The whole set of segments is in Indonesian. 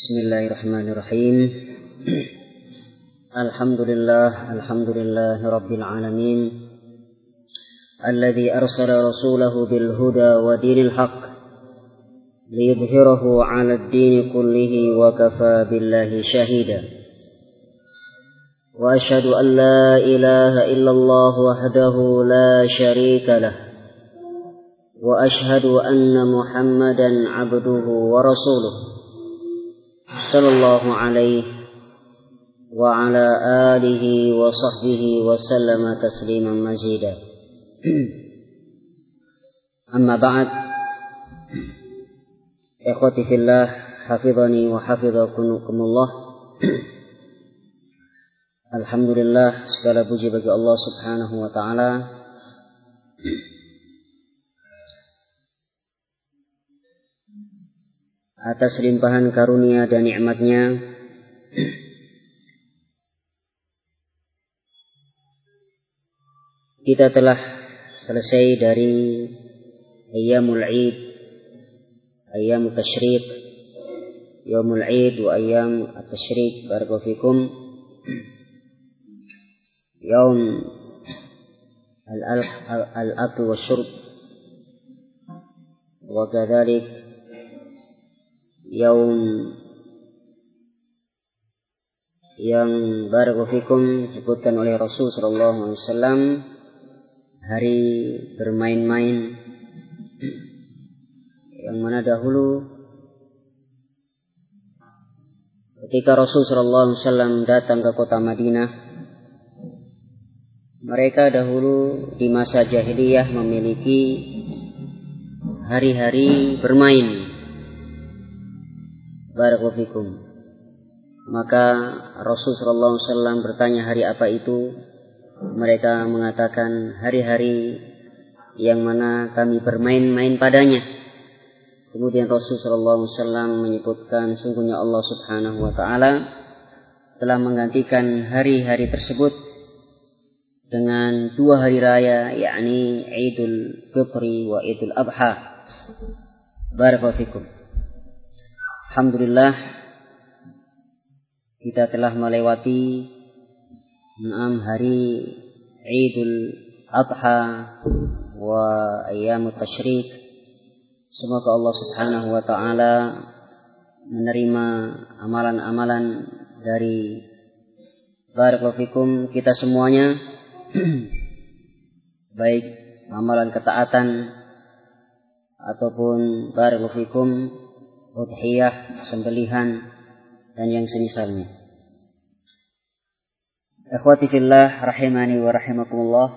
Bismillahirrahmanirrahim. Alhamdulillah Rabbil Alamin, alladzi arsala rasulahu bil huda wa dinil haqq liyudhhirahu 'ala ad-din kullihi wa kafaa billahi shahida. Wa asyhadu an la ilaha illallah wahdahu la syarika lah, wa asyhadu anna Muhammadan 'abduhu wa rasuluh sallallahu alaihi wa ala alihi wa sahbihi wa sallama tasliman mazida. Amma ba'd. Ikhwati fillah, hafizani wa hafizakumullah. Alhamdulillah, segala puji bagi Allah Subhanahu wa taala atas limpahan karunia dan nikmatnya. Kita telah selesai dari Ayyamul Eid, Ayyamut Tasyriq, Yaumul Eid wa Ayyam At-Tasyriq, barakallahu fikum. Yaum al-akl wa syurb, wa kadzalik yaum yang barakallahu fikum disebutkan oleh Rasul sallallahu alaihi wasallam, hari bermain-main, yang mana dahulu ketika Rasul sallallahu alaihi wasallam datang ke kota Madinah, mereka dahulu di masa jahiliyah memiliki hari-hari bermain, barakallahu fikum. Maka Rasul sallallahu alaihi wasallam bertanya, hari apa itu? Mereka mengatakan, hari-hari yang mana kami bermain-main padanya. Kemudian Rasul sallallahu alaihi wasallam menyebutkan, sungguhnya Allah Subhanahu wa taala telah menggantikan hari-hari tersebut dengan dua hari raya, yakni Idul Fitri wa Idul Adha. Barakallahu fikum. Alhamdulillah, kita telah melewati 6 hari Idul Adha wa Ayyamut Tasyriq. Semoga Allah Subhanahu wa taala menerima amalan-amalan dari barakallahu fikum kita semuanya, baik amalan ketaatan ataupun barakallahu fikum udhiyah, sembelihan dan yang semisalnya. Ikhwati fillah, rahimani wa rahimakumullah.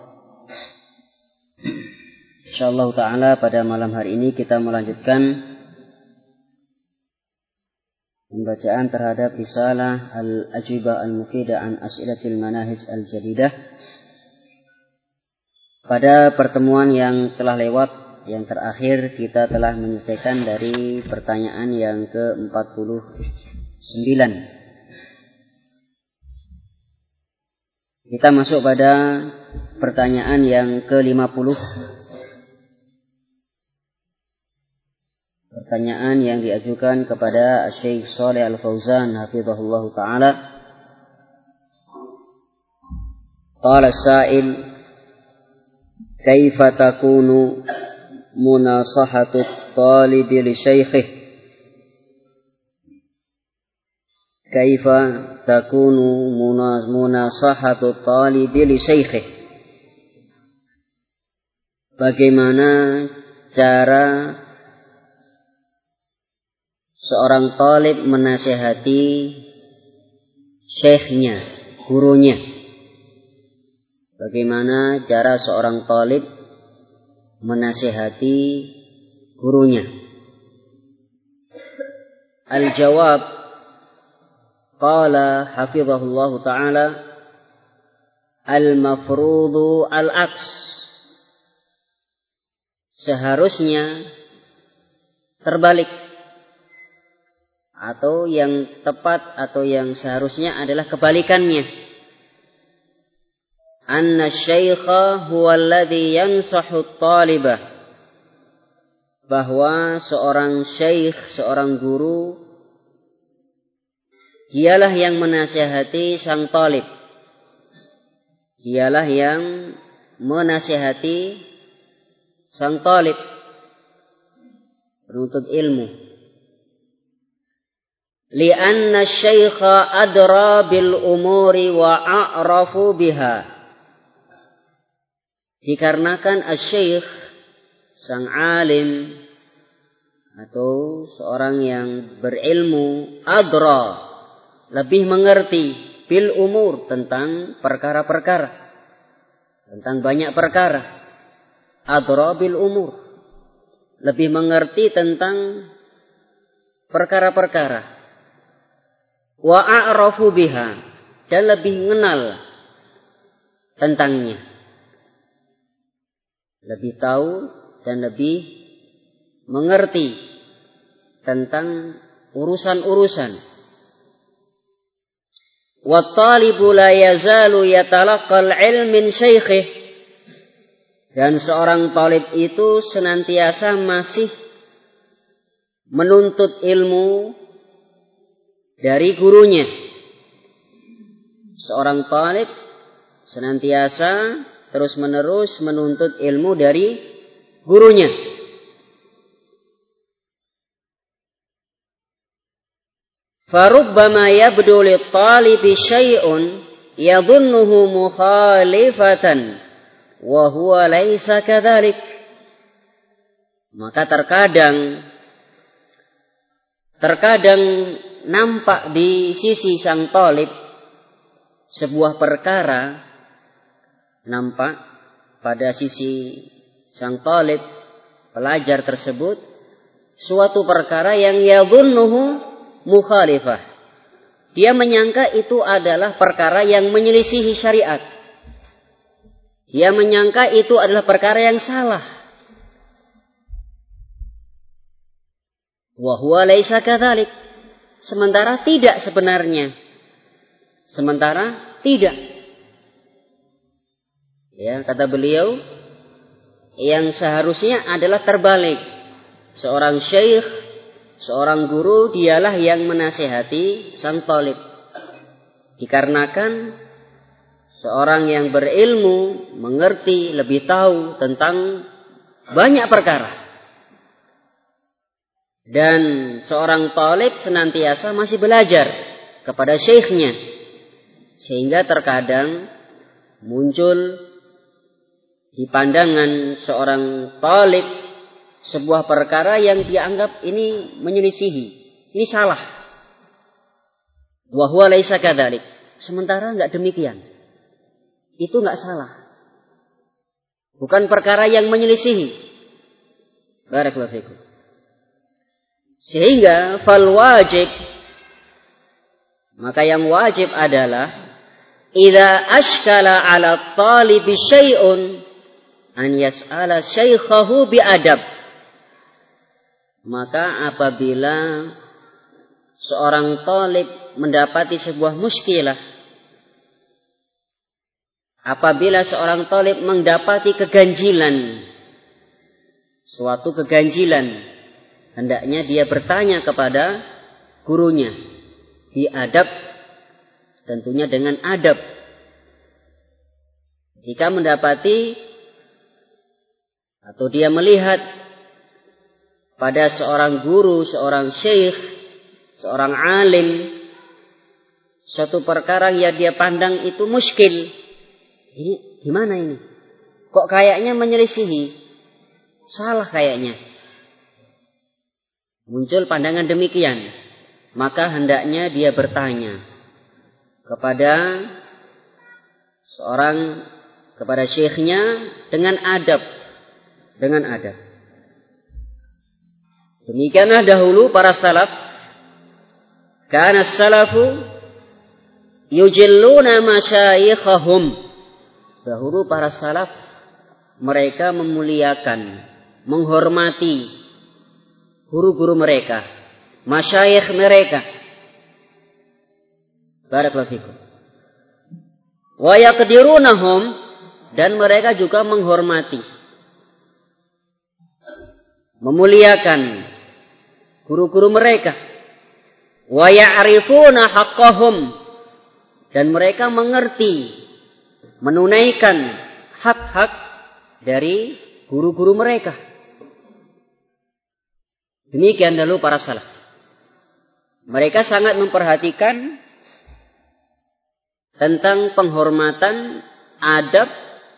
Insyaallah taala pada malam hari ini kita melanjutkan pembacaan terhadap risalah Al-Ajwibah Al-Mufidah an As'ilatil Manahij Al-Jadidah. Pada pertemuan yang telah lewat, yang terakhir, kita telah menyelesaikan dari pertanyaan yang ke-49. Kita masuk pada pertanyaan yang ke-50. Pertanyaan yang diajukan kepada Syekh Shalih Al-Fauzan hafizahullah ta'ala. Qala as-sa'il, kaifa takunu munasahatu talibi li syaikhih? Kaifa takunu munasahatu talibi li syaikhih? Bagaimana cara seorang talib menasihati syekhnya, gurunya? Bagaimana cara seorang talib menasihati gurunya? Al-jawab, qala hafizahullahu ta'ala, al-mafrudu al-aks. Seharusnya terbalik, atau yang tepat atau yang seharusnya adalah kebalikannya. Anna syaikha huwa alladhi yansahu at-talibah, bahwa seorang syekh, seorang guru Dialah yang menasihati sang talib. Dialah yang menasihati sang talib, penuntut ilmu. Li'anna syaikha adra bil umuri wa a'rafu biha. Dikarenakan asy-syaikh, sang alim atau seorang yang berilmu, adra, lebih mengerti bil umur, tentang perkara-perkara, tentang banyak perkara. Adra bil umur, lebih mengerti tentang perkara-perkara. Wa a'rafu biha, dan lebih mengenal tentangnya. Lebih tahu dan lebih mengerti tentang urusan-urusan. Wa talibu la yazalu yatalaqqal ilm min syaikhih. Dan seorang talib itu senantiasa masih menuntut ilmu dari gurunya. Seorang talib senantiasa terus-menerus menuntut ilmu dari gurunya. Farubbama yabdu lit-talibi syai'un yadhunnuhu mukhalifatan wa huwa laisa kadzalik. Maka terkadang nampak di sisi sang talib sebuah perkara, nampak pada sisi sang talib, pelajar tersebut, suatu perkara yang yadhunnuhu mukhalifah. Dia menyangka itu adalah perkara yang menyelisihi syariat. Dia menyangka itu adalah perkara yang salah. Wa huwa laisa kadzalik. Sementara tidak sebenarnya. Sementara tidak. Ya, kata beliau, yang seharusnya adalah terbalik. Seorang syekh, seorang guru, dialah yang menasihati sang talib. Dikarenakan seorang yang berilmu, mengerti, lebih tahu tentang banyak perkara. Dan seorang talib senantiasa masih belajar kepada syekhnya. Sehingga terkadang muncul di pandangan seorang talib sebuah perkara yang dianggap ini menyelisihi, ini salah. Wa huwa laisa kadzalik. Sementara enggak demikian. Itu enggak salah. Bukan perkara yang menyelisihi. Barakallahu fikum. Sehingga fal wajib, maka yang wajib adalah idza ashkala 'ala talibi syai'un an yas'ala syaikhahu bi adab. Maka apabila seorang talib mendapati sebuah muskilah, apabila seorang talib mendapati keganjilan, suatu keganjilan, hendaknya dia bertanya kepada gurunya. Biadab, tentunya dengan adab. Jika mendapati atau dia melihat pada seorang guru, seorang syekh, seorang alim, suatu perkara yang dia pandang itu muskil. Ini gimana ini? Kok kayaknya menyelisihi? Salah kayaknya. Muncul pandangan demikian. Maka hendaknya dia bertanya kepada syekhnya dengan adab. Dengan adab. Demikianlah dahulu para salaf. Kana salafu yujilluna masyayikhahum. Dahulu para salaf mereka memuliakan, menghormati guru-guru mereka, masyayikh mereka. Barakallahu fikum. Wa yaqdirunahum, dan mereka juga menghormati, memuliakan guru-guru mereka. Wa ya'rifuna haqqahum, dan mereka mengerti, menunaikan hak-hak dari guru-guru mereka. Demikian dahulu para salaf. Mereka sangat memperhatikan tentang penghormatan, adab,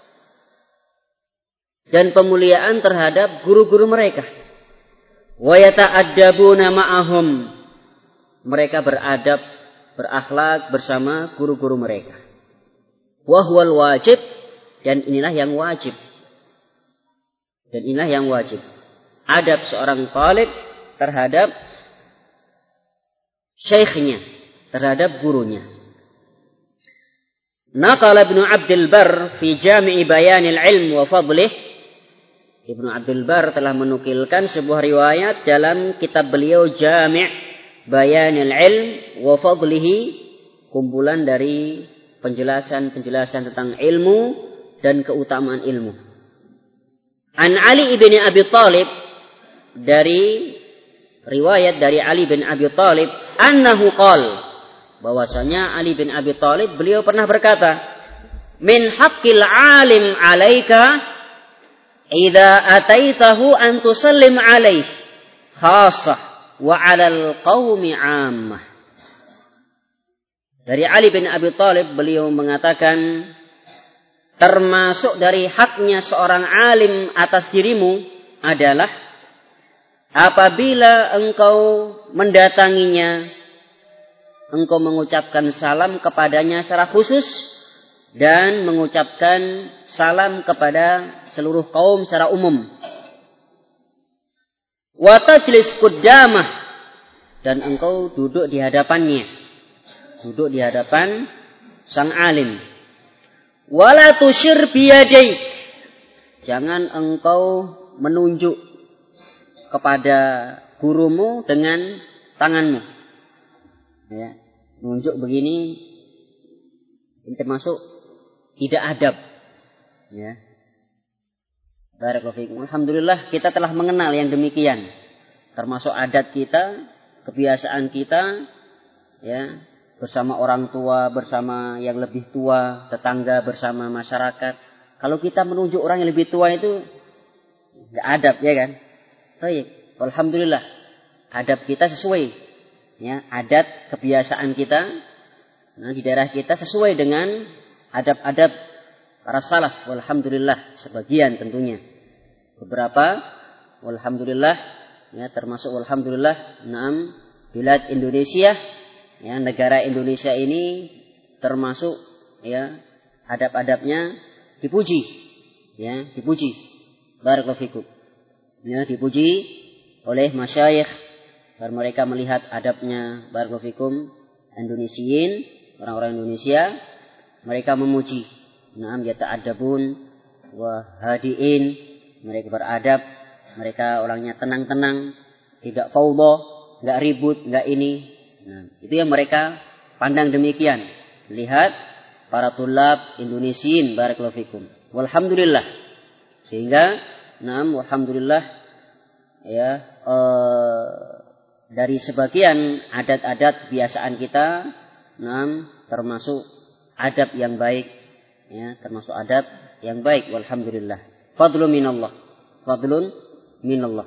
dan pemuliaan terhadap guru-guru mereka. Wa yata'addabuna ma'ahum, mereka beradab, berakhlak bersama guru-guru mereka. Wa huwal wajib, dan inilah yang wajib. Dan inilah yang wajib. Adab seorang talib terhadap syekhnya, terhadap gurunya. Naqala Ibnu Abdul Barr fi Jami' Bayanil Ilm wa Fadlih. Ibnu Abdul Barr telah menukilkan sebuah riwayat dalam kitab beliau Jami' Bayanil Ilm wa Fadlihi, kumpulan dari penjelasan-penjelasan tentang ilmu dan keutamaan ilmu. An Ali ibn Abi Thalib, dari riwayat dari Ali bin Abi Thalib, annahu qala, bahwasanya Ali bin Abi Thalib beliau pernah berkata, min haqqil alim 'alaika idza ataitahu an tusallim 'alaihi khassah wa 'alal qaumi 'ammah. Dari Ali bin Abi Thalib beliau mengatakan, termasuk dari haknya seorang alim atas dirimu adalah apabila engkau mendatanginya, engkau mengucapkan salam kepadanya secara khusus dan mengucapkan salam kepada seluruh kaum secara umum. Wa tajlis qaddamah, dan engkau duduk di hadapannya, duduk di hadapan sang alim. Wala tusyir biyadaik, jangan engkau menunjuk kepada gurumu dengan tanganmu. Ya, nunjuk begini ini termasuk tidak adab. Ya. Barakallahu fiikum. Alhamdulillah kita telah mengenal yang demikian. Termasuk adat kita, kebiasaan kita, ya, bersama orang tua, bersama yang lebih tua, tetangga, bersama masyarakat. Kalau kita menunjuk orang yang lebih tua itu enggak adab, ya kan? Baik. Alhamdulillah adab kita sesuai, ya, adat kebiasaan kita, nah, di daerah kita sesuai dengan adab-adab para salaf. Alhamdulillah, sebagian tentunya. Beberapa, alhamdulillah, ya, termasuk alhamdulillah, naam, bilad Indonesia, ya, negara Indonesia ini termasuk, ya, adab-adabnya dipuji, ya, dipuji. Barakallahu fikum. Ya, dipuji oleh masyayikh, agar mereka melihat adabnya. Barakallahu fikum, Indonesiin, orang-orang Indonesia, mereka memuji. Naam yata'addabun wa hadiin, mereka beradab, mereka orangnya tenang-tenang, tidak fawdha, enggak ribut, enggak ini. Nah, itu yang mereka pandang demikian. Lihat para tulab Indonesiin, barakallahu fikum. Walhamdulillah. Sehingga naam alhamdulillah, ya, dari sebagian adat-adat kebiasaan kita, naam, termasuk adab yang baik, ya, termasuk adab yang baik. Walhamdulillah. Fadlun minallah. Fadlun minallah.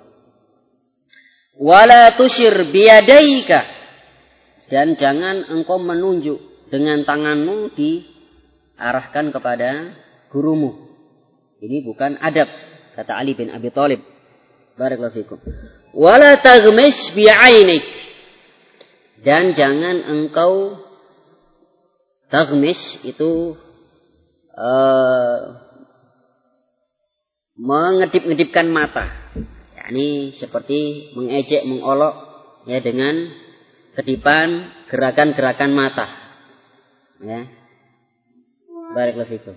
Wala tusyir biyadaika, dan jangan engkau menunjuk dengan tanganmu diarahkan kepada gurumu. Ini bukan adab, kata Ali bin Abi Thalib. Barakallahu fikum. Wala taghmis bi'ainik, dan jangan engkau taghmis itu mengedip-ngedipkan mata. yakni seperti mengejek, mengolok, ya, dengan kedipan gerakan-gerakan mata. Ya. Barakallahu fikum.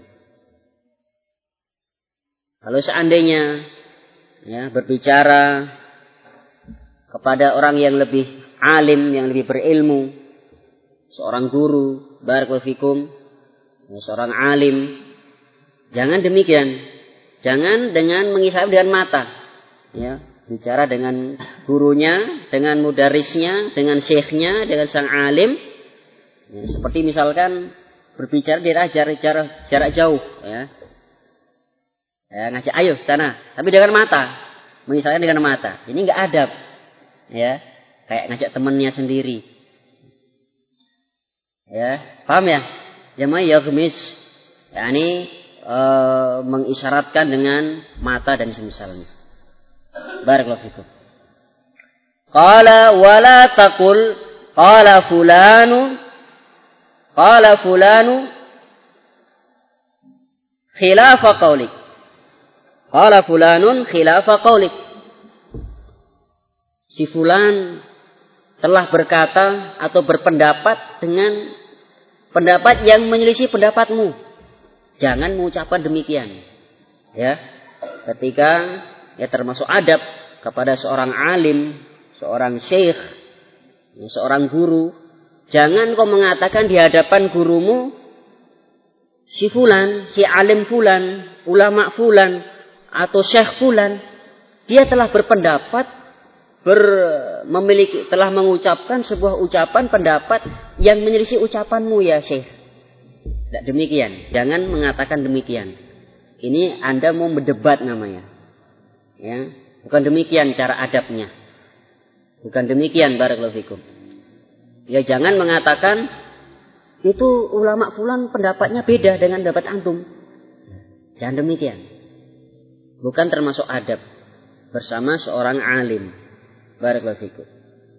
Kalau seandainya, ya, berbicara kepada orang yang lebih alim, yang lebih berilmu, seorang guru, barakallahu fikum, ya, seorang alim, jangan demikian. Jangan dengan mengisap dengan mata, ya, Bicara dengan gurunya, dengan mudarisnya, dengan syekhnya, dengan sang alim. Ya, seperti misalkan berbicara di jarak jauh. Ya. Ngajak ayo sana. Tapi dengan mata. Misalnya dengan mata. Ini enggak adab. Ya. Kayak ngajak temannya sendiri. Ya. Paham ya? Jamai yaghmis. Yani mengisyaratkan dengan mata dan semisalnya. Barakallahu fikum. Qala wala taqul qala fulanu khilafa qaulik. Qala fulanun khilafa qaulik. Si fulan telah berkata atau berpendapat dengan pendapat yang menyelisih pendapatmu. Jangan mengucapkan demikian. Ya. Ketika termasuk adab kepada seorang alim, seorang syekh, seorang guru, jangan kau mengatakan di hadapan gurumu si fulan, si alim fulan, ulama fulan atau syekh fulan, dia telah berpendapat telah mengucapkan sebuah ucapan pendapat yang menyelisih ucapanmu ya syekh. Tidak demikian, jangan mengatakan demikian. Ini Anda mau berdebat namanya. Ya, bukan demikian cara adabnya. Bukan demikian barakallahu fikum. Ya jangan mengatakan itu ulama fulan pendapatnya beda dengan pendapat antum. Jangan demikian. Bukan termasuk adab bersama seorang alim. Barakallahu fikum.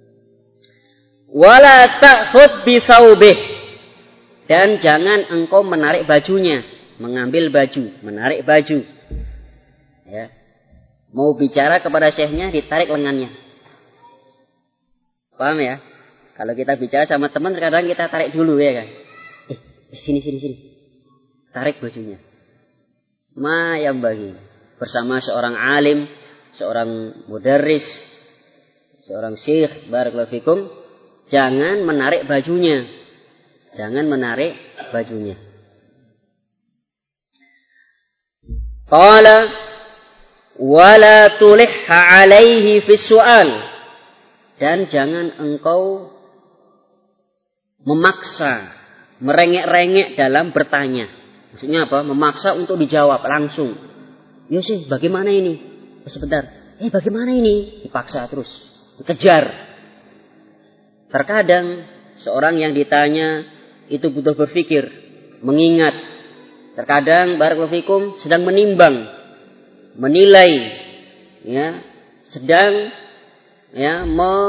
Wala ta'khudh bi thawbih. Dan jangan engkau menarik bajunya, mengambil baju, menarik baju. Ya. Mau bicara kepada syekhnya, ditarik lengannya. Paham ya? Kalau kita bicara sama teman, kadang kita tarik dulu ya kan. Sini. Tarik bajunya. Ma yang bagi. Bersama seorang alim, seorang mudarris, seorang syekh, barakallahu fikum. Jangan menarik bajunya. Jangan menarik bajunya. Qala wala tulihha alaihi fis su'al. Dan jangan engkau memaksa, merengek-rengek dalam bertanya. Maksudnya apa? Memaksa untuk dijawab langsung. Ya sih, bagaimana ini? Sebentar. Bagaimana ini? Dipaksa terus, dikejar. Terkadang seorang yang ditanya itu butuh berpikir, mengingat. Terkadang barakallahu fikum sedang menimbang, menilai, ya, sedang ya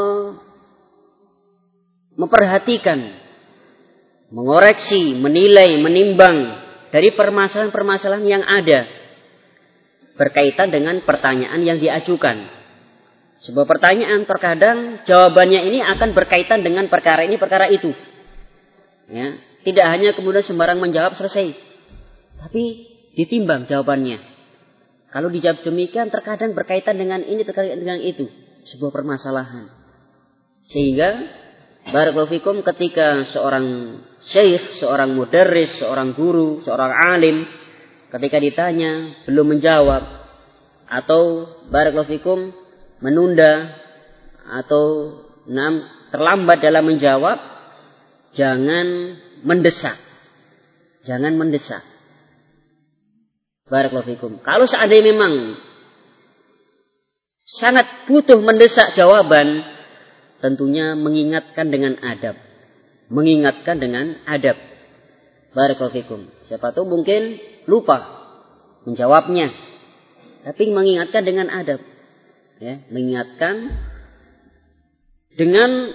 memperhatikan, mengoreksi, menilai, menimbang dari permasalahan-permasalahan yang ada berkaitan dengan pertanyaan yang diajukan. Sebuah pertanyaan terkadang jawabannya ini akan berkaitan dengan perkara ini, perkara itu. Ya, tidak hanya kemudian sembarang menjawab selesai, tapi ditimbang jawabannya. Kalau dijawab demikian terkadang berkaitan dengan ini, terkait dengan itu. Sebuah permasalahan. Sehingga barakallahu fikum ketika seorang syekh, seorang mudarris, seorang guru, seorang alim ketika ditanya belum menjawab atau barakallahu fikum menunda atau terlambat dalam menjawab, jangan mendesak. Jangan mendesak. Barakallahu fikum. Kalau seandainya memang sangat butuh mendesak jawaban, tentunya mengingatkan dengan adab. Mengingatkan dengan adab. Barakallahu fikum. Siapa tahu mungkin lupa menjawabnya. Tapi mengingatkan dengan adab. Ya, mengingatkan dengan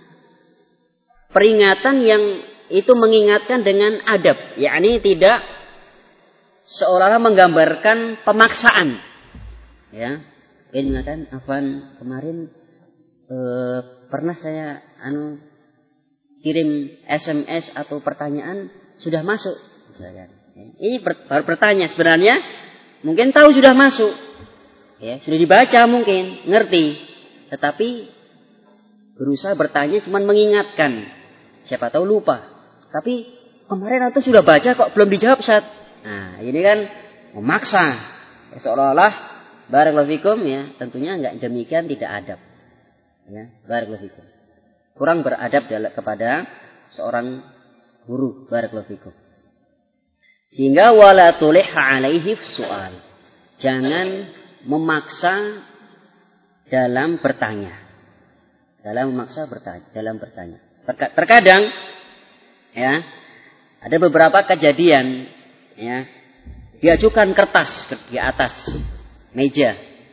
peringatan yang itu mengingatkan dengan adab. Yakni tidak seolah-olah menggambarkan pemaksaan. Ya, ini mengatakan, Afwan kemarin pernah saya kirim SMS atau pertanyaan sudah masuk. Misalkan. Ini baru bertanya sebenarnya mungkin tahu sudah masuk. Ya, sudah dibaca mungkin, ngerti. Tetapi berusaha bertanya cuma mengingatkan. Siapa tahu lupa. Tapi kemarin atau sudah baca kok belum dijawab Ustaz. Nah, ini kan memaksa. Ya, seolah-olah Barakallahu fikum ya, tentunya enggak demikian tidak adab. Ya, barakallahu fikum. Kurang beradab kepada seorang guru, barakallahu fikum. Sehingga wala tulihha alaihi soal. Jangan memaksa dalam bertanya. Dalam bertanya. Terkadang ya, ada beberapa kejadian ya, diajukan kertas di atas meja.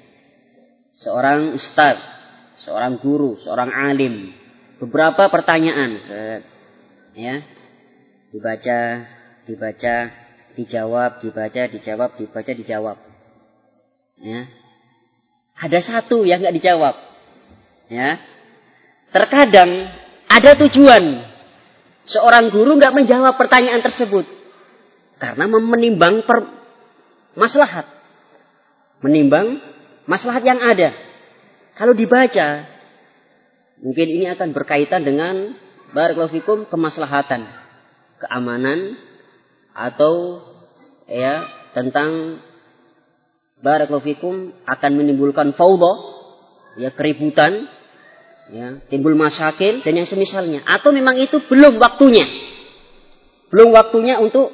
Seorang ustaz, seorang guru, seorang alim, beberapa pertanyaan ya, dibaca, dijawab, dijawab. Ya. Ada satu yang enggak dijawab. Ya. Terkadang ada tujuan seorang guru enggak menjawab pertanyaan tersebut karena menimbang maslahat. Menimbang maslahat yang ada. Kalau dibaca, mungkin ini akan berkaitan dengan barakallahu fikum kemaslahatan, keamanan, atau ya tentang barakallahu fikum akan menimbulkan fawdha, ya keributan, ya timbul masyakil dan yang semisalnya. Atau memang itu belum waktunya. Belum waktunya untuk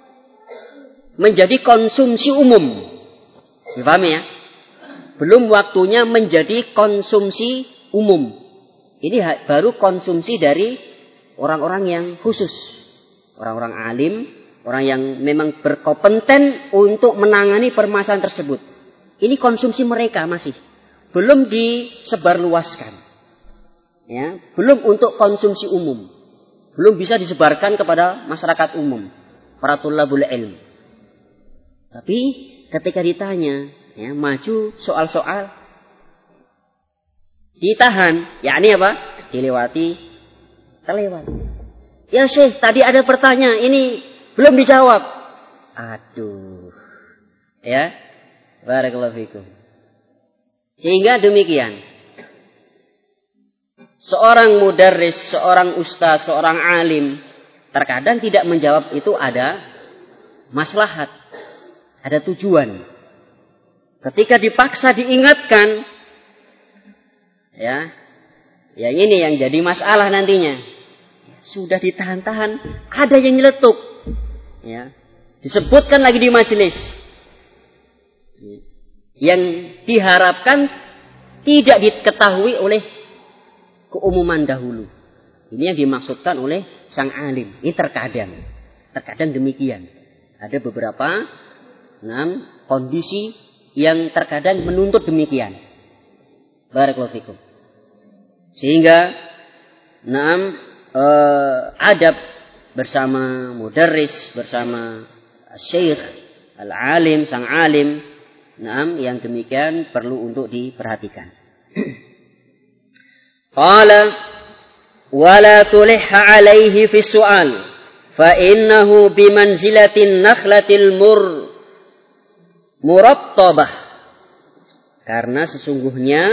menjadi konsumsi umum. Dipahami ya? Belum waktunya menjadi konsumsi umum. Ini baru konsumsi dari orang-orang yang khusus. Orang-orang alim, orang yang memang berkompeten untuk menangani permasalahan tersebut. Ini konsumsi mereka masih. Belum disebarluaskan. Ya, belum untuk konsumsi umum. Belum bisa disebarkan kepada masyarakat umum. Para tulabul ilm. Tapi ketika ditanya, ya, maju soal-soal, ditahan. Yakni apa? Dilewati, terlewat. Ya Syekh, tadi ada pertanyaan, ini belum dijawab. Aduh. Ya. Barakallahu fikum. Sehingga demikian. Seorang mudarris, seorang ustaz, seorang alim, terkadang tidak menjawab itu ada maslahat. Ada tujuan. Ketika dipaksa diingatkan, ya, yang ini yang jadi masalah nantinya. Sudah ditahan-tahan, ada yang nyeletuk. Ya, disebutkan lagi di majelis. Yang diharapkan tidak diketahui oleh keumuman dahulu. Ini yang dimaksudkan oleh sang alim. Ini terkadang demikian. Ada beberapa kondisi yang terkadang menuntut demikian. Barakallahu fikum. Sehingga adab bersama mudarris, bersama syekh, al-alim, sang alim, yang demikian perlu untuk diperhatikan. Qala wala tulihha alaihi fi su'al fa innahu bimanzilatin nakhlatil murattabah. Karena sesungguhnya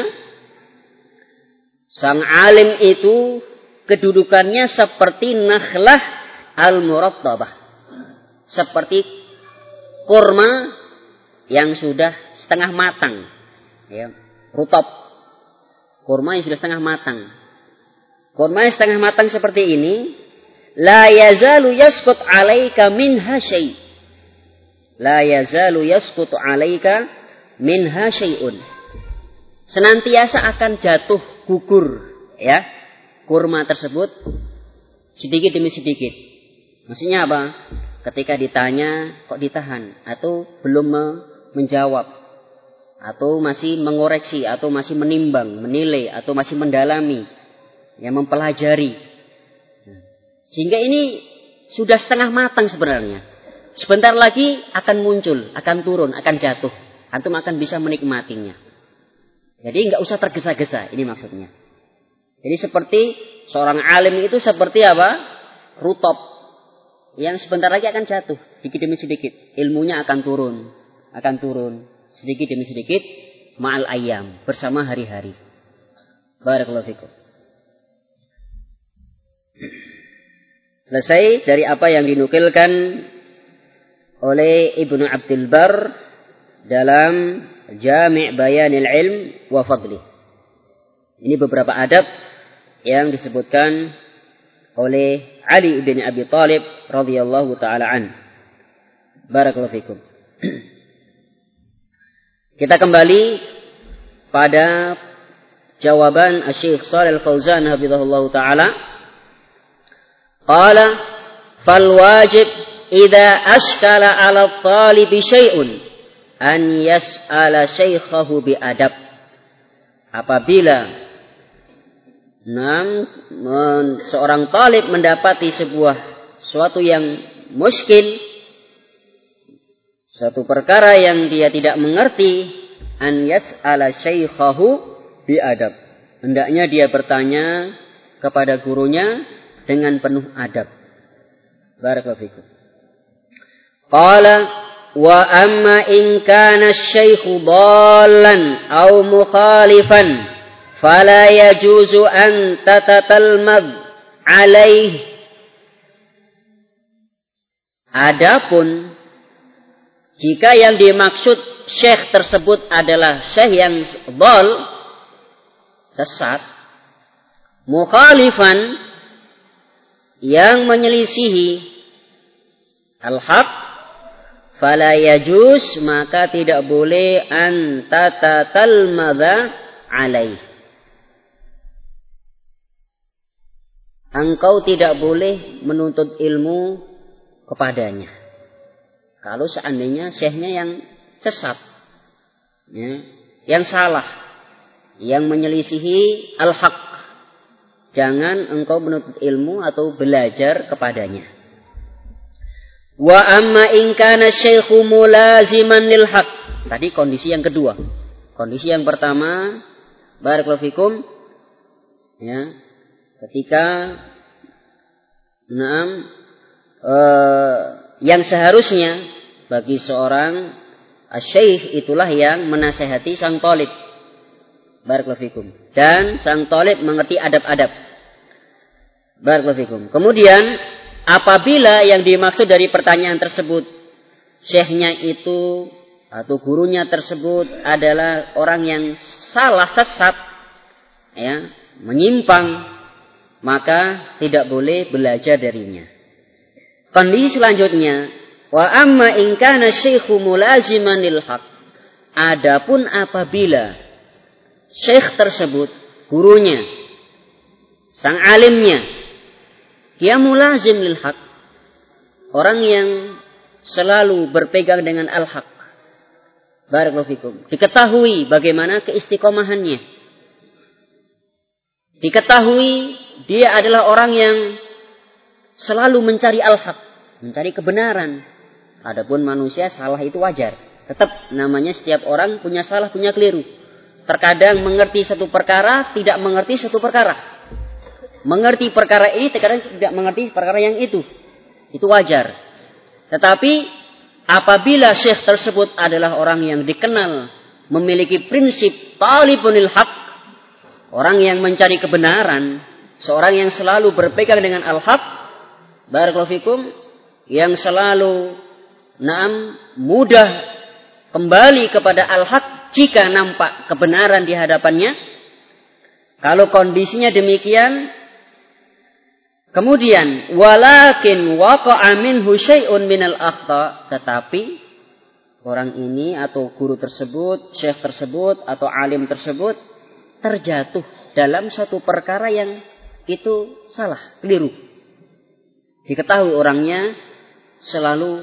sang alim itu kedudukannya seperti nakhlah al-murattabah. Seperti kurma yang sudah setengah matang. Ya, rutab. Kurma yang sudah setengah matang. Kurma yang setengah matang seperti ini, la yazalu yasqut 'alaika minha syai'. La yazalu yasqut 'alaika minha syai'un. Senantiasa akan jatuh gugur, ya, kurma tersebut sedikit demi sedikit. Maksudnya apa? Ketika ditanya kok ditahan atau belum menjawab atau masih mengoreksi atau masih menimbang, menilai atau masih mendalami, yang mempelajari. Sehingga ini sudah setengah matang sebenarnya. Sebentar lagi akan muncul, akan turun, akan jatuh. Antum akan bisa menikmatinya. Jadi enggak usah tergesa-gesa, ini maksudnya. Jadi seperti seorang alim itu seperti apa? Rutab yang sebentar lagi akan jatuh, sedikit demi sedikit. Ilmunya akan turun, sedikit demi sedikit, ma'al ayyam, bersama hari-hari. Barakallahu fikum. Selesai dari apa yang dinukilkan oleh Ibnu Abdul Bar dalam Jami' Bayanil Ilm wa Fadlih. Ini beberapa adab yang disebutkan oleh Ali bin Abi Thalib radhiyallahu taala an. Barakallahu fikum. Kita kembali pada jawaban Syekh Shalih Al-Fauzan hafizahullahu taala. Qala fal wajib idza ashkala 'ala at-talibi syai'un an yas'ala syaikhahu bi adab. Apabila seorang talib mendapati suatu yang muskil, satu perkara yang dia tidak mengerti, an yas'ala syaikhahu bi adab. Hendaknya dia bertanya kepada gurunya dengan penuh adab. Barakallahu fikum. Qala wa amma in kana asy-syaikhu dhallan aw mukhalifan fala yajuzu an tatatalmad alaih. Adapun jika yang dimaksud syekh tersebut adalah syekh yang dhal, sesat, mukhalifan, yang menyelisihi al-haq, fala yajuz, maka tidak boleh an tatatalmadha alaih. Engkau tidak boleh menuntut ilmu kepadanya. Kalau seandainya syekhnya yang sesat, ya, yang salah, yang menyelisihi al-haq, jangan engkau menuntut ilmu atau belajar kepadanya. Wa amma in kana syaikhu mulaziman lil haq. Tadi kondisi yang kedua. Kondisi yang pertama, barakallahu fikum, ya, ketika yang seharusnya bagi seorang asy-syaikh itulah yang menasehati sang talib. Barakallahu fikum. Dan sang talib mengerti adab-adab. Barakallahu fikum. Kemudian apabila yang dimaksud dari pertanyaan tersebut, syekhnya itu atau gurunya tersebut adalah orang yang salah, sesat, ya, menyimpang, maka tidak boleh belajar darinya. Kondisi selanjutnya, wa amma in kana syaikhu mulaziman lil haq. Adapun apabila syekh tersebut, gurunya, sang alimnya, dia mulazim lil haq, orang yang selalu berpegang dengan al-haq. Barakallahu fikum. Diketahui bagaimana keistiqomahannya. Diketahui dia adalah orang yang selalu mencari al-haq, mencari kebenaran. Adapun manusia salah itu wajar. Tetap namanya setiap orang punya salah, punya keliru. Terkadang mengerti satu perkara, tidak mengerti satu perkara. Mengerti perkara ini, terkadang tidak mengerti perkara yang itu. Itu wajar. Tetapi apabila syekh tersebut adalah orang yang dikenal memiliki prinsip talibunil haq, orang yang mencari kebenaran, seorang yang selalu berpegang dengan al-haq, barakallahu fikum, yang selalu mudah kembali kepada al-haq jika nampak kebenaran di hadapannya. Kalau kondisinya demikian, kemudian walakin waqa'a minhu syai'un minal akhta, tetapi orang ini atau guru tersebut, syekh tersebut atau alim tersebut terjatuh dalam suatu perkara yang itu salah, keliru. Diketahui orangnya selalu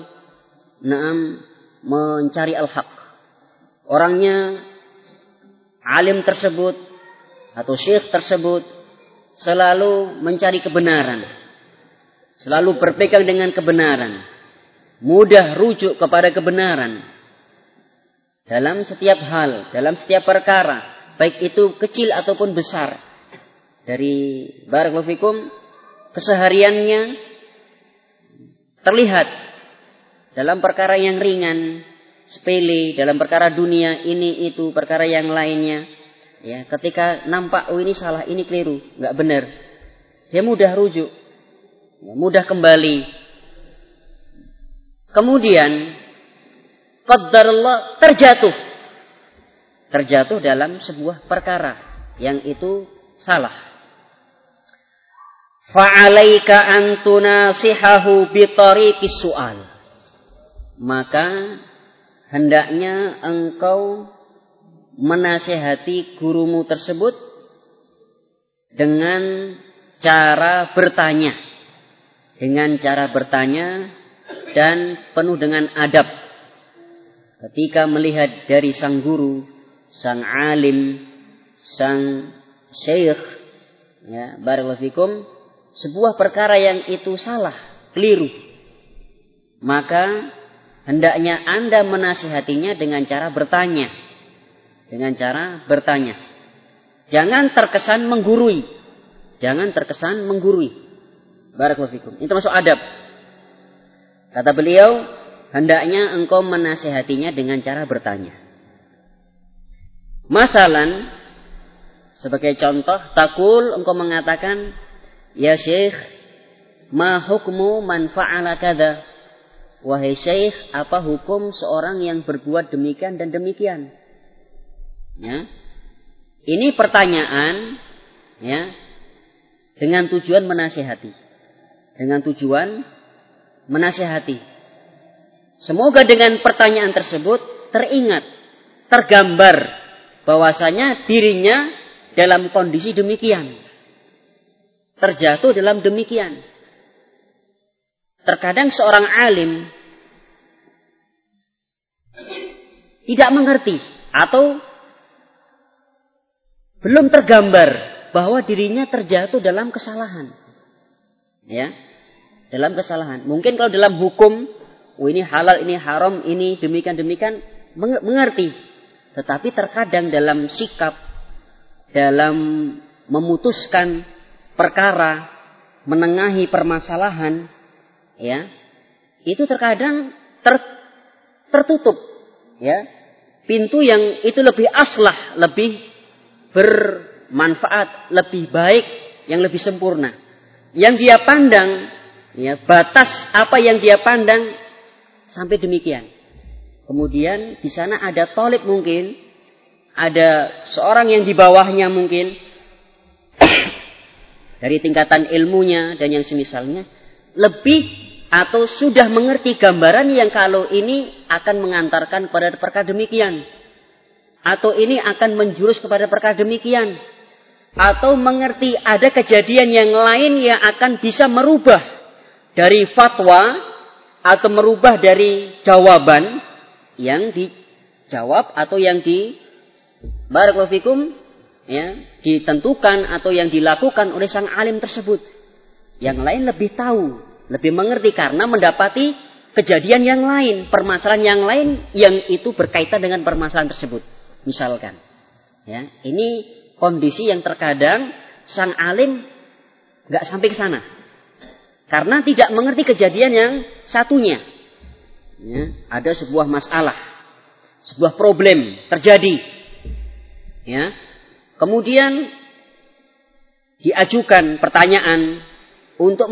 mencari al-haq. Orangnya, alim tersebut atau syekh tersebut selalu mencari kebenaran, selalu berpegang dengan kebenaran, mudah rujuk kepada kebenaran dalam setiap hal, dalam setiap perkara, baik itu kecil ataupun besar. Dari barakallahu fikum, kesehariannya terlihat dalam perkara yang ringan, sepele, dalam perkara dunia ini itu, perkara yang lainnya. Ya, ketika nampak ini salah, ini keliru, nggak benar, dia mudah rujuk, ya, mudah kembali. Kemudian qaddarallah terjatuh terjatuh dalam sebuah perkara yang itu salah. Fa'alaika an tunasihahu bi tariqis su'al. Maka hendaknya engkau menasihati gurumu tersebut dengan cara bertanya. Dengan cara bertanya dan penuh dengan adab. Ketika melihat dari sang guru, sang alim, sang syekh, ya, barakallahu fikum, sebuah perkara yang itu salah, keliru, maka hendaknya Anda menasihatinya dengan cara bertanya. Dengan cara bertanya. Jangan terkesan menggurui. Jangan terkesan menggurui. Barakallahu fikum. Itu termasuk adab. Kata beliau, hendaknya engkau menasihatinya dengan cara bertanya. Masalan, sebagai contoh, takul engkau mengatakan, ya syekh, ma hukmu man fa'ala kadza? Wahai syekh, apa hukum seorang yang berbuat demikian dan demikian? Ya. Ini pertanyaan, ya, dengan tujuan menasihati. Dengan tujuan menasihati. Semoga dengan pertanyaan tersebut teringat, tergambar bahwasanya dirinya dalam kondisi demikian. Terjatuh dalam demikian. Terkadang seorang alim tidak mengerti atau belum tergambar bahwa dirinya terjatuh dalam kesalahan. Ya, dalam kesalahan. Mungkin kalau dalam hukum, ini halal, ini haram, ini demikian-demikian, mengerti. Tetapi terkadang dalam sikap, dalam memutuskan perkara, menengahi permasalahan, ya, itu terkadang tertutup, ya, pintu yang itu lebih aslah, lebih bermanfaat, lebih baik, yang lebih sempurna. Yang dia pandang, ya, batas apa yang dia pandang sampai demikian. Kemudian di sana ada tolib mungkin, ada seorang yang di bawahnya mungkin dari tingkatan ilmunya dan yang semisalnya lebih atau sudah mengerti gambaran yang kalau ini akan mengantarkan kepada perkara demikian. Atau ini akan menjurus kepada perkara demikian. Atau mengerti ada kejadian yang lain yang akan bisa merubah dari fatwa atau merubah dari jawaban yang dijawab atau yang barakallahu fikum, ya, ditentukan atau yang dilakukan oleh sang alim tersebut. Yang lain lebih tahu, lebih mengerti karena mendapati kejadian yang lain, permasalahan yang lain yang itu berkaitan dengan permasalahan tersebut. Misalkan, ya, ini kondisi yang terkadang sang alim nggak sampai ke sana karena tidak mengerti kejadian yang satunya. Ya, ada sebuah masalah, sebuah problem terjadi, ya, kemudian diajukan pertanyaan untuk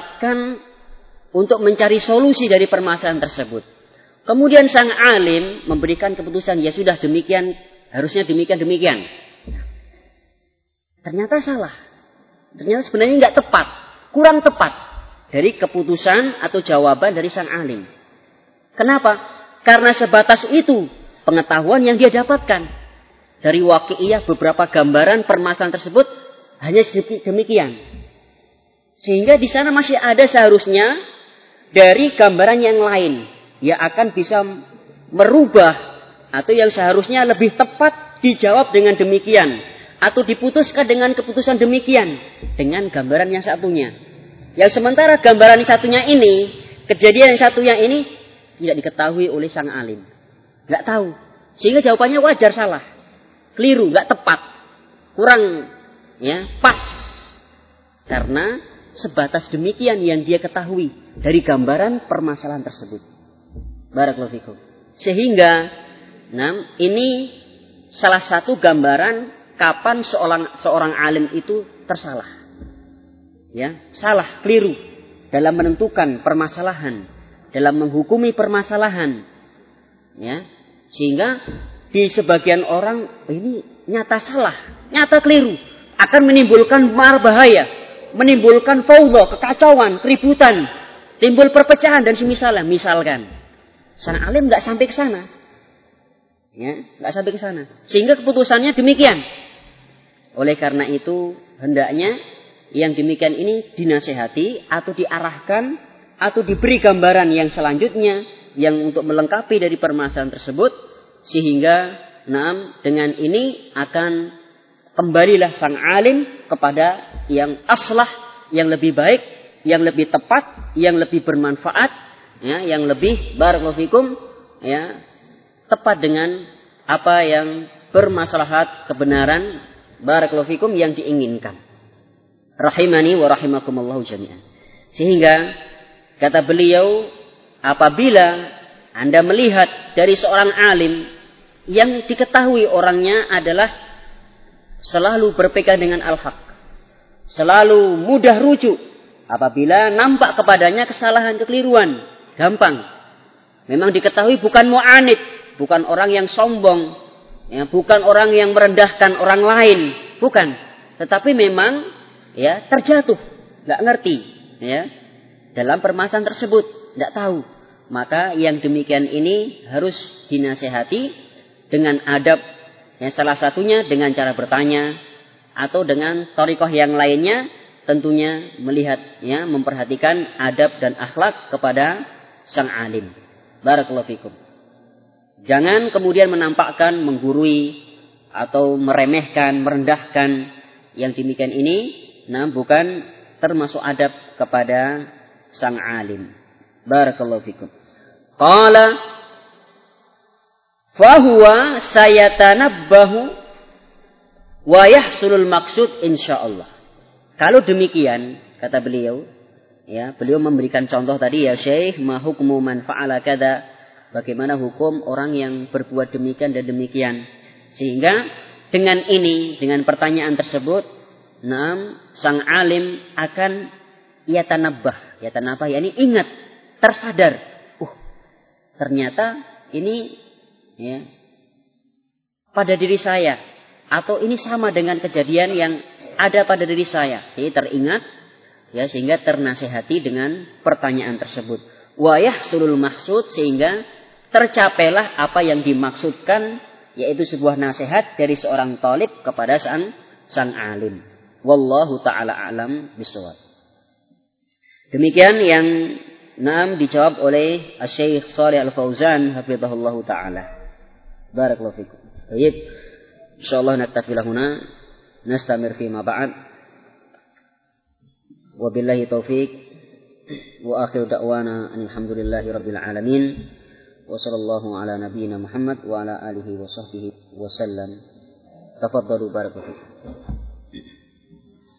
mencari solusi dari permasalahan tersebut. Kemudian sang alim memberikan keputusan, ya sudah demikian, harusnya demikian. Ternyata salah. Ternyata sebenarnya nggak tepat, kurang tepat dari keputusan atau jawaban dari sang alim. Kenapa? Karena sebatas itu pengetahuan yang dia dapatkan dari waqi'iyah, beberapa gambaran permasalahan tersebut hanya demikian. Sehingga di sana masih ada seharusnya dari gambaran yang lain yang akan bisa merubah atau yang seharusnya lebih tepat dijawab dengan demikian atau diputuskan dengan keputusan demikian dengan gambaran yang satunya. Yang sementara gambaran yang satunya ini, kejadian yang satunya ini tidak diketahui oleh sang alim. Nggak tahu. Sehingga jawabannya wajar salah. Keliru, nggak tepat. Kurang, ya, pas. Karena sebatas demikian yang dia ketahui dari gambaran permasalahan tersebut. Barakallahu fikum. Sehingga, ini salah satu gambaran kapan seorang alim itu tersalah. Ya, salah, keliru dalam menentukan permasalahan, dalam menghukumi permasalahan. Ya, sehingga di sebagian orang ini nyata salah, nyata keliru, akan menimbulkan bahaya, menimbulkan fawdha, kekacauan, keributan, timbul perpecahan dan semisalnya. Misalkan sang alim nggak sampai ke sana, ya, nggak sampai ke sana, sehingga keputusannya demikian. Oleh karena itu hendaknya yang demikian ini dinasehati atau diarahkan atau diberi gambaran yang selanjutnya yang untuk melengkapi dari permasalahan tersebut, sehingga dengan ini akan kembalilah sang alim kepada yang aslah, yang lebih baik, yang lebih tepat, yang lebih bermanfaat, ya, yang lebih barakallahu fikum, ya, tepat dengan apa yang bermaslahat kebenaran barakallahu fikum yang diinginkan. Rahimani wa rahimakumullahu jami'an. Sehingga kata beliau, apabila Anda melihat dari seorang alim yang diketahui orangnya adalah selalu berpegang dengan al-haq, selalu mudah rujuk, apabila nampak kepadanya kesalahan, kekeliruan, gampang. Memang diketahui bukan mu'anid, bukan orang yang sombong, ya, bukan orang yang merendahkan orang lain, bukan. Tetapi memang, ya, terjatuh, nggak ngerti, ya, dalam permasalahan tersebut, nggak tahu. Maka yang demikian ini harus dinasehati dengan adab, ya, salah satunya dengan cara bertanya atau dengan thariqah yang lainnya, tentunya melihat, ya, memperhatikan adab dan akhlak kepada sang alim. Barakallahu fikum. Jangan kemudian menampakkan, menggurui atau meremehkan, merendahkan. Yang demikian ini bukan termasuk adab kepada sang alim. Barakallahu fikum. Qala fahuwa sayatanabbahu wa yahsulul maksud insyaallah. Kalau demikian, kata beliau, ya, beliau memberikan contoh tadi, ya Syekh, ma hukmu man fa'ala kada, bagaimana hukum orang yang berbuat demikian dan demikian. Sehingga dengan ini, dengan pertanyaan tersebut, sang alim akan yatanabbah, yakni ingat, tersadar, ternyata ini, ya, pada diri saya, atau ini sama dengan kejadian yang ada pada diri saya. Jadi teringat, ya, sehingga ternasehati dengan pertanyaan tersebut. Wa yahsulul maksud, sehingga tercapailah apa yang dimaksudkan, yaitu sebuah nasihat dari seorang talib kepada sang alim. Wallahu ta'ala a'lam bishawab. Demikian yang dijawab oleh Syekh Shalih Al-Fauzan hafizahullah ta'ala. Barakallahu fikum. Baik. Insyaallah naktafi lahuna, nastamir fi ma ba'd. Wabillahi taufiq wa akhiru da'wana alhamdulillahi rabbil alamin. Wa sallallahu ala nabiyyina Muhammad wa ala alihi wa sahbihi wa sallam. Tafaddalu barakallahu fikum.